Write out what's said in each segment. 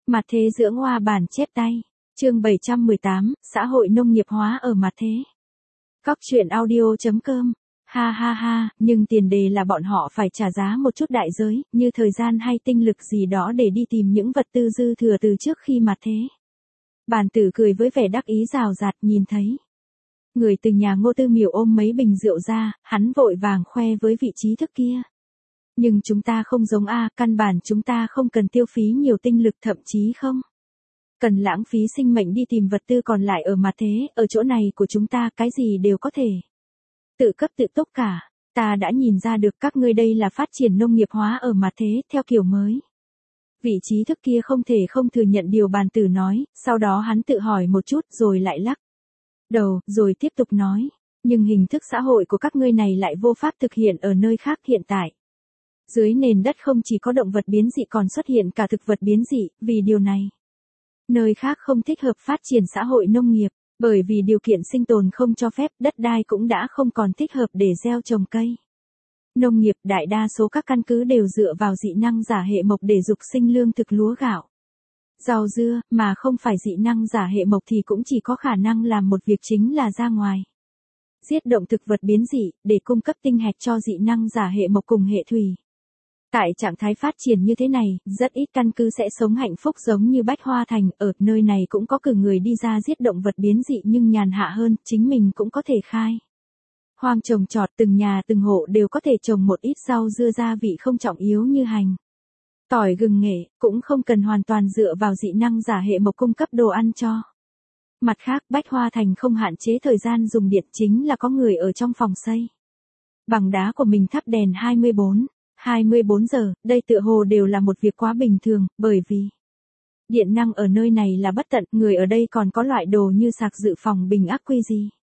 Mặt thế dưỡng hoa bản chép tay. Chương 718, xã hội nông nghiệp hóa ở mặt thế. Cóc truyện audio.com. Ha ha ha, nhưng tiền đề là bọn họ phải trả giá một chút đại giới, như thời gian hay tinh lực gì đó để đi tìm những vật tư dư thừa từ trước khi mặt thế. Bàn tử cười với vẻ đắc ý rào rạt nhìn thấy. Người từ nhà Ngô Tư Miểu ôm mấy bình rượu ra, hắn vội vàng khoe với vị trí thức kia. Nhưng chúng ta không giống căn bản chúng ta không cần tiêu phí nhiều tinh lực, thậm chí không cần lãng phí sinh mệnh đi tìm vật tư còn lại ở mặt thế, ở chỗ này của chúng ta cái gì đều có thể tự cấp tự túc cả. Ta đã nhìn ra được các ngươi đây là phát triển nông nghiệp hóa ở mặt thế theo kiểu mới. Vị trí thức kia không thể không thừa nhận điều bàn tử nói, sau đó hắn tự hỏi một chút rồi lại lắc đầu, rồi tiếp tục nói, nhưng hình thức xã hội của các ngươi này lại vô pháp thực hiện ở nơi khác hiện tại. Dưới nền đất không chỉ có động vật biến dị còn xuất hiện cả thực vật biến dị, vì điều này nơi khác không thích hợp phát triển xã hội nông nghiệp, bởi vì điều kiện sinh tồn không cho phép, đất đai cũng đã không còn thích hợp để gieo trồng cây. Nông nghiệp đại đa số các căn cứ đều dựa vào dị năng giả hệ mộc để dục sinh lương thực lúa gạo, rau dưa, mà không phải dị năng giả hệ mộc thì cũng chỉ có khả năng làm một việc chính là ra ngoài giết động thực vật biến dị, để cung cấp tinh hạch cho dị năng giả hệ mộc cùng hệ thủy. Tại trạng thái phát triển như thế này, rất ít căn cứ sẽ sống hạnh phúc giống như Bách Hoa Thành, ở nơi này cũng có cử người đi ra giết động vật biến dị nhưng nhàn hạ hơn, chính mình cũng có thể khai hoang trồng trọt, từng nhà từng hộ đều có thể trồng một ít rau dưa gia vị không trọng yếu như hành, tỏi, gừng, nghệ, cũng không cần hoàn toàn dựa vào dị năng giả hệ mộc cung cấp đồ ăn cho. Mặt khác, Bách Hoa Thành không hạn chế thời gian dùng điện, chính là có người ở trong phòng xây bằng đá của mình thắp đèn 24 giờ, đây tựa hồ đều là một việc quá bình thường, bởi vì điện năng ở nơi này là bất tận, người ở đây còn có loại đồ như sạc dự phòng, bình ắc quy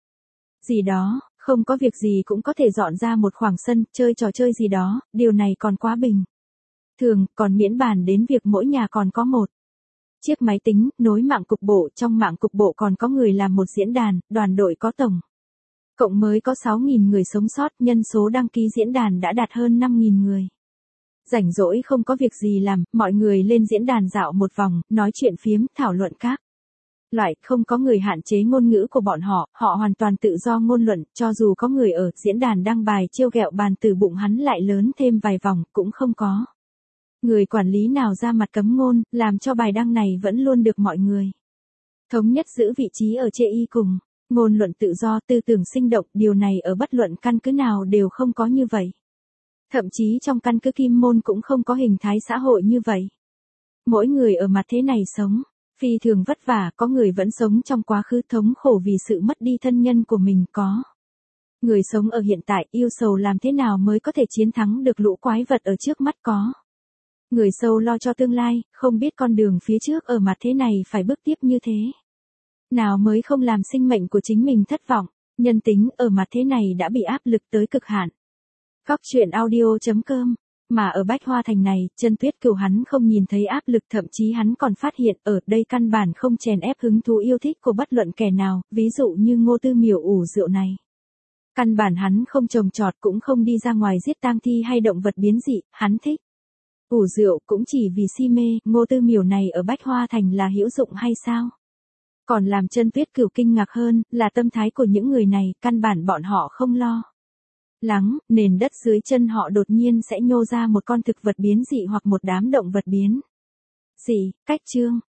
gì đó, không có việc gì cũng có thể dọn ra một khoảng sân, chơi trò chơi gì đó, điều này còn quá bình thường, còn miễn bàn đến việc mỗi nhà còn có một chiếc máy tính, nối mạng cục bộ, trong mạng cục bộ còn có người làm một diễn đàn, đoàn đội có tổng cộng mới có 6.000 người sống sót, nhân số đăng ký diễn đàn đã đạt hơn 5.000 người. Rảnh rỗi không có việc gì làm, mọi người lên diễn đàn dạo một vòng, nói chuyện phiếm, thảo luận các loại, không có người hạn chế ngôn ngữ của bọn họ, họ hoàn toàn tự do ngôn luận, cho dù có người ở diễn đàn đăng bài trêu ghẹo bàn từ bụng hắn lại lớn thêm vài vòng, cũng không có người quản lý nào ra mặt cấm ngôn, làm cho bài đăng này vẫn luôn được mọi người thống nhất giữ vị trí ở chê y cùng. Ngôn luận tự do, tư tưởng sinh động, điều này ở bất luận căn cứ nào đều không có như vậy. Thậm chí trong căn cứ Kim Môn cũng không có hình thái xã hội như vậy. Mỗi người ở mặt thế này sống phi thường vất vả, có người vẫn sống trong quá khứ thống khổ vì sự mất đi thân nhân của mình, có người sống ở hiện tại yêu sầu làm thế nào mới có thể chiến thắng được lũ quái vật ở trước mắt, có người sâu lo cho tương lai, không biết con đường phía trước ở mặt thế này phải bước tiếp như thế nào mới không làm sinh mệnh của chính mình thất vọng. Nhân tính ở mặt thế này đã bị áp lực tới cực hạn. Cóc truyện audio.com. Mà ở Bách Hoa Thành này, Chân Tuyết Cửu hắn không nhìn thấy áp lực, thậm chí hắn còn phát hiện ở đây căn bản không chèn ép hứng thú yêu thích của bất luận kẻ nào, ví dụ như Ngô Tư Miểu ủ rượu này. Căn bản hắn không trồng trọt, cũng không đi ra ngoài giết tang thi hay động vật biến dị, hắn thích ủ rượu cũng chỉ vì si mê. Ngô Tư Miểu này ở Bách Hoa Thành là hữu dụng hay sao? Còn làm Chân Tuyết Cửu kinh ngạc hơn, là tâm thái của những người này, căn bản bọn họ không lo lắng, nền đất dưới chân họ đột nhiên sẽ nhô ra một con thực vật biến dị hoặc một đám động vật biến dị. Cách chương